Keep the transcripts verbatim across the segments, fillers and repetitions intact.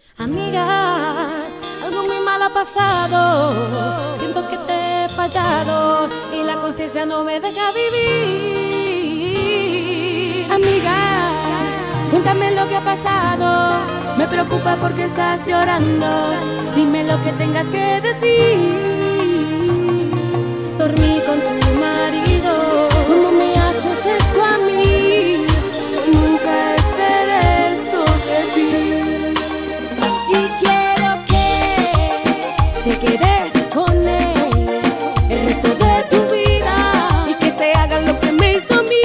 Amiga, algo muy mal ha pasado. Siento que te he fallado y la conciencia no me deja vivir. Amiga, cuéntame lo que ha pasado. Me preocupa porque estás llorando. Dime lo que tengas que decir. Dormí con tu marido. ¿Cómo me haces esto a mí? Yo nunca esperé eso de ti. Y quiero que te quedes con él el resto de tu vida y que te hagan lo que me hizo a mí.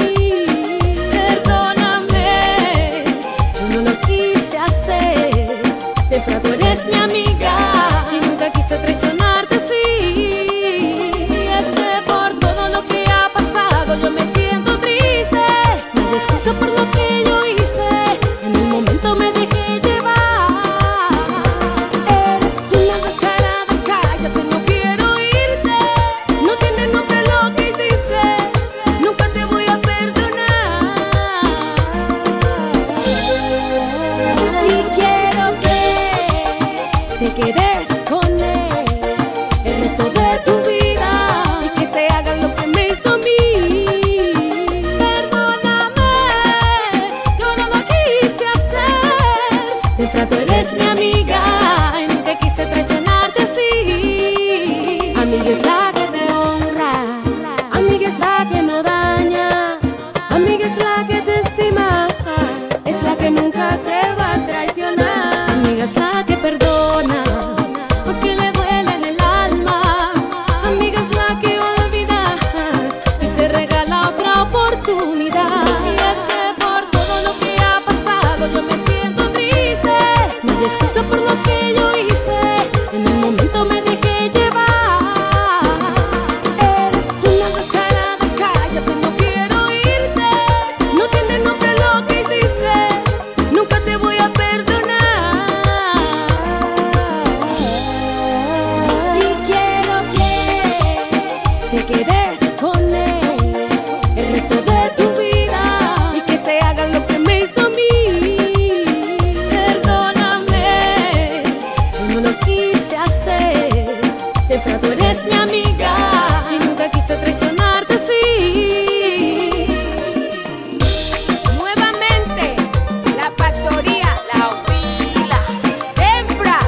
Perdóname, yo no lo quise hacer. De verdad tú eres mi amiga y nunca quise traicionarte así. Y es que por todo lo que ha pasado yo me siento triste. No hay excusa por lo que yo hice. En el momento me dejé llevar. Te quedes con él el resto de tu vida y que te hagan lo que me hizo a mí. Perdóname, yo no lo quise hacer. De verdad tú eres mi amiga y nunca quise traicionarte así. Amiga es la que te honra, amiga es la que no daña, amiga es la que te estima, es la que nunca te va a traicionar. Amiga es la que perdona porque le duele en el alma. Amiga es la que olvida y te regala otra oportunidad. Y es que por todo lo que ha pasado yo me siento triste. No hay excusa por lo que yo hice. En el momento me dejé llevar. Eres una descarada, cállate, no quiero irte. No tiene nombre lo que hiciste. Nunca te voy a perdonar. Te quedes con él el resto de tu vida y que te hagan lo que me hizo a mí. Perdóname, yo no lo quise hacer. De verdad tú eres mi amiga y nunca quise traicionarte así. Nuevamente, la factoría, la huila, hembra.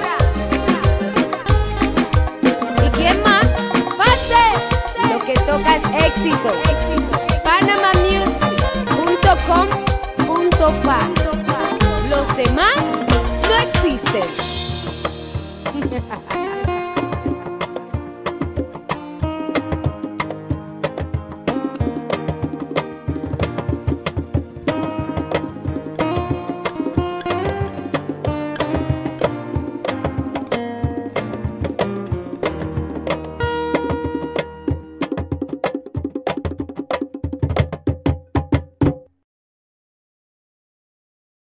¿Y quién más? ¡Pase! Lo que toca es éxito. Panama Music punto com punto pa. Los demás no existen.